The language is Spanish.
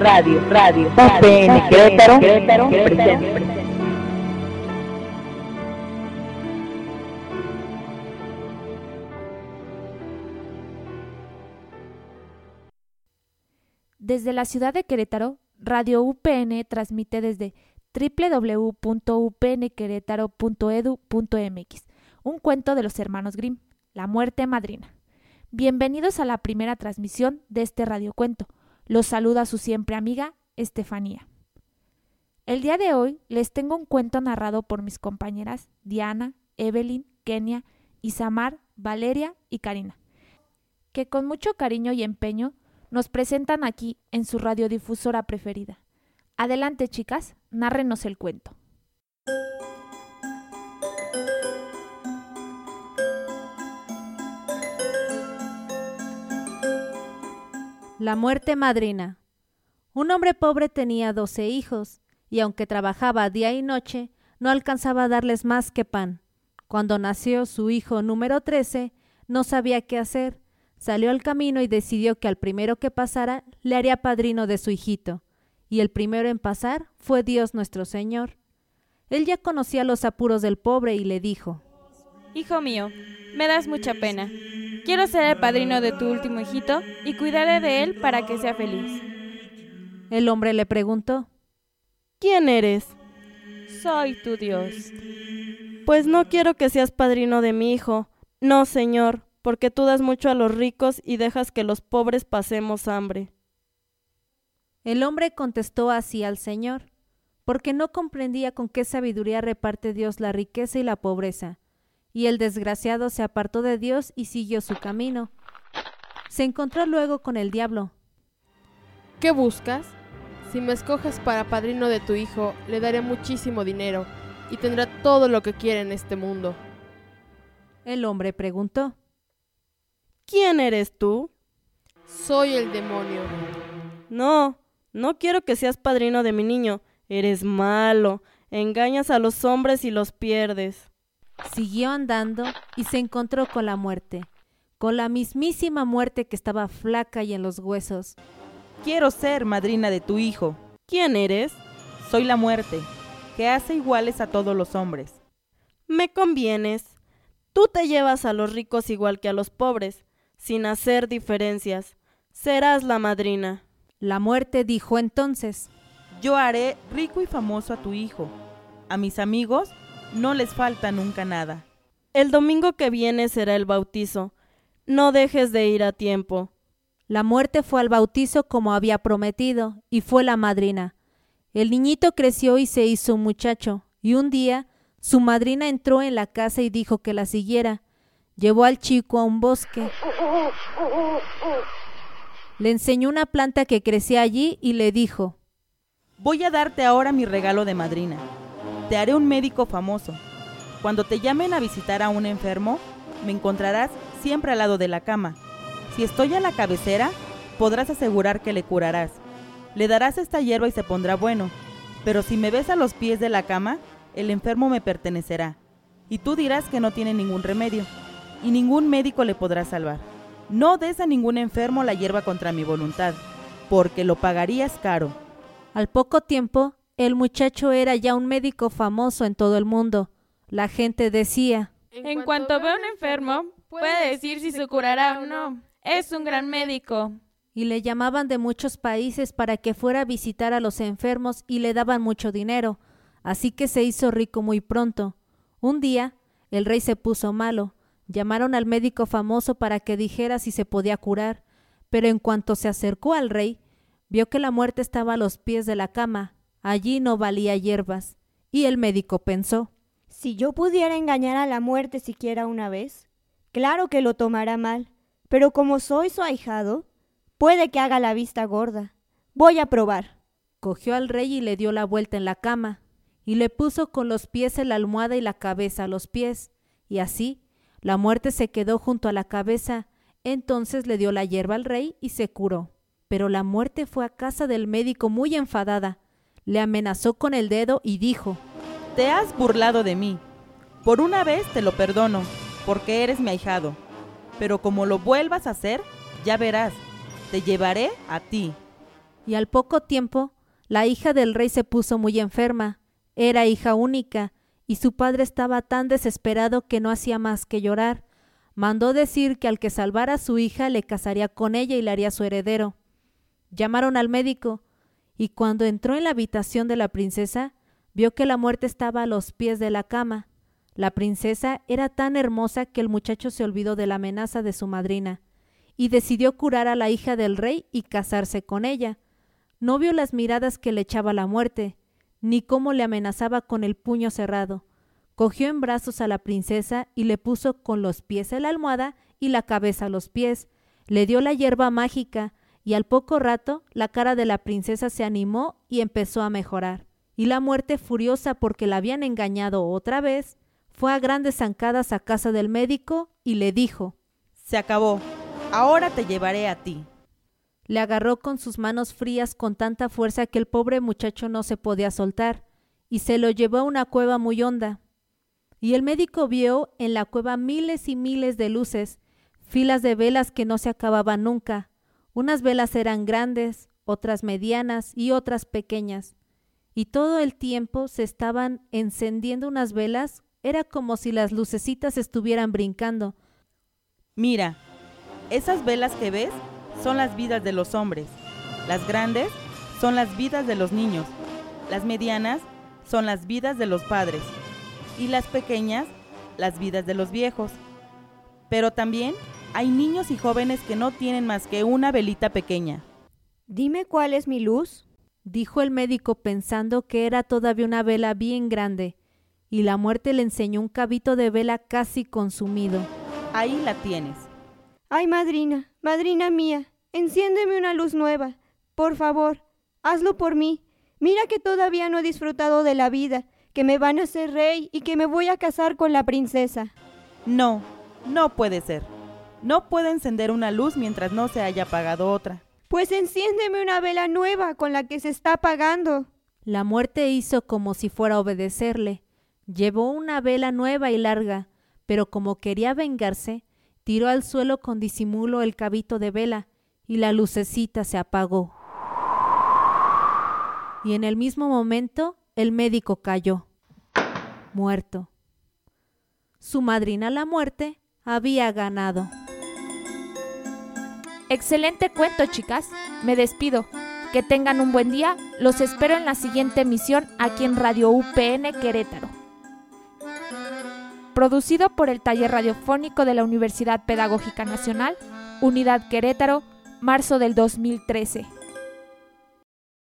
UPN Querétaro presenta. Desde la ciudad de Querétaro, Radio UPN transmite desde www.upnquerétaro.edu.mx, un cuento de los hermanos Grimm, La muerte madrina. Bienvenidos a la primera transmisión de este radiocuento. Los saluda su siempre amiga, Estefanía. El día de hoy les tengo un cuento narrado por mis compañeras Diana, Evelyn, Kenia, Isamar, Valeria y Karina, que con mucho cariño y empeño nos presentan aquí en su radiodifusora preferida. Adelante, chicas, nárrenos el cuento. La muerte madrina. Un hombre pobre tenía 12 hijos, y aunque trabajaba día y noche, no alcanzaba a darles más que pan. Cuando nació su hijo número 13, no sabía qué hacer. Salió al camino y decidió que al primero que pasara le haría padrino de su hijito, y el primero en pasar fue Dios nuestro Señor. Él ya conocía los apuros del pobre y le dijo: Hijo mío, me das mucha pena. Quiero ser el padrino de tu último hijito y cuidaré de él para que sea feliz. El hombre le preguntó: ¿Quién eres? Soy tu Dios. Pues no quiero que seas padrino de mi hijo. No, Señor, porque tú das mucho a los ricos y dejas que los pobres pasemos hambre. El hombre contestó así al Señor, porque no comprendía con qué sabiduría reparte Dios la riqueza y la pobreza. Y el desgraciado se apartó de Dios y siguió su camino. Se encontró luego con el diablo. ¿Qué buscas? Si me escoges para padrino de tu hijo, le daré muchísimo dinero y tendrá todo lo que quiere en este mundo. El hombre preguntó: ¿Quién eres tú? Soy el demonio. No quiero que seas padrino de mi niño. Eres malo, engañas a los hombres y los pierdes. Siguió andando y se encontró con la muerte, con la mismísima muerte que estaba flaca y en los huesos. Quiero ser madrina de tu hijo. ¿Quién eres? Soy la muerte, que hace iguales a todos los hombres. Me convienes. Tú te llevas a los ricos igual que a los pobres, sin hacer diferencias. Serás la madrina. La muerte dijo entonces: Yo haré rico y famoso a tu hijo. A mis amigos no les falta nunca nada. El domingo que viene será el bautizo. No dejes de ir a tiempo. La muerte fue al bautizo como había prometido, y fue la madrina. El niñito creció y se hizo un muchacho, y un día su madrina entró en la casa y dijo que la siguiera. Llevó al chico a un bosque. Le enseñó una planta que crecía allí y le dijo: Voy a darte ahora mi regalo de madrina. Te haré un médico famoso. Cuando te llamen a visitar a un enfermo, me encontrarás siempre al lado de la cama. Si estoy a la cabecera, podrás asegurar que le curarás. Le darás esta hierba y se pondrá bueno. Pero si me ves a los pies de la cama, el enfermo me pertenecerá. Y tú dirás que no tiene ningún remedio, y ningún médico le podrá salvar. No des a ningún enfermo la hierba contra mi voluntad, porque lo pagarías caro. Al poco tiempo, el muchacho era ya un médico famoso en todo el mundo. La gente decía: En cuanto ve a un enfermo, puede decir si se curará o no. Es un gran médico. Y le llamaban de muchos países para que fuera a visitar a los enfermos y le daban mucho dinero. Así que se hizo rico muy pronto. Un día, el rey se puso malo. Llamaron al médico famoso para que dijera si se podía curar. Pero en cuanto se acercó al rey, vio que la muerte estaba a los pies de la cama. Allí no valía hierbas. Y el médico pensó: Si yo pudiera engañar a la muerte siquiera una vez, claro que lo tomará mal. Pero como soy su ahijado, puede que haga la vista gorda. Voy a probar. Cogió al rey y le dio la vuelta en la cama, y le puso con los pies en la almohada y la cabeza a los pies, y así la muerte se quedó junto a la cabeza. Entonces le dio la hierba al rey y se curó. Pero la muerte fue a casa del médico muy enfadada. Le amenazó con el dedo y dijo: Te has burlado de mí. Por una vez te lo perdono, porque eres mi ahijado. Pero como lo vuelvas a hacer, ya verás, te llevaré a ti. Y al poco tiempo, la hija del rey se puso muy enferma. Era hija única, y su padre estaba tan desesperado que no hacía más que llorar. Mandó decir que al que salvara a su hija le casaría con ella y le haría su heredero. Llamaron al médico, y cuando entró en la habitación de la princesa, vio que la muerte estaba a los pies de la cama. La princesa era tan hermosa que el muchacho se olvidó de la amenaza de su madrina, y decidió curar a la hija del rey y casarse con ella. No vio las miradas que le echaba la muerte, ni cómo le amenazaba con el puño cerrado. Cogió en brazos a la princesa y le puso con los pies en la almohada y la cabeza a los pies. Le dio la hierba mágica, y al poco rato la cara de la princesa se animó y empezó a mejorar. Y la muerte, furiosa porque la habían engañado otra vez, fue a grandes zancadas a casa del médico y le dijo: Se acabó, ahora te llevaré a ti. Le agarró con sus manos frías con tanta fuerza que el pobre muchacho no se podía soltar, y se lo llevó a una cueva muy honda. Y el médico vio en la cueva miles y miles de luces, filas de velas que no se acababan nunca. Unas velas eran grandes, otras medianas y otras pequeñas. Y todo el tiempo se estaban encendiendo unas velas, era como si las lucecitas estuvieran brincando. Mira, esas velas que ves son las vidas de los hombres. Las grandes son las vidas de los niños. Las medianas son las vidas de los padres. Y las pequeñas, las vidas de los viejos. Pero también hay niños y jóvenes que no tienen más que una velita pequeña. Dime cuál es mi luz, dijo el médico pensando que era todavía una vela bien grande, y la muerte le enseñó un cabito de vela casi consumido. Ahí la tienes. Ay, madrina, madrina mía, enciéndeme una luz nueva. Por favor, hazlo por mí. Mira que todavía no he disfrutado de la vida, que me van a hacer rey y que me voy a casar con la princesa. No, no puede ser. No puedo encender una luz mientras no se haya apagado otra. Pues enciéndeme una vela nueva con la que se está apagando. La muerte hizo como si fuera a obedecerle. Llevó una vela nueva y larga, pero como quería vengarse, tiró al suelo con disimulo el cabito de vela y la lucecita se apagó. Y en el mismo momento el médico cayó, muerto. Su madrina, la muerte, había ganado. Excelente cuento, chicas. Me despido. Que tengan un buen día. Los espero en la siguiente emisión aquí en Radio UPN Querétaro. Producido por el Taller Radiofónico de la Universidad Pedagógica Nacional, Unidad Querétaro, marzo del 2013.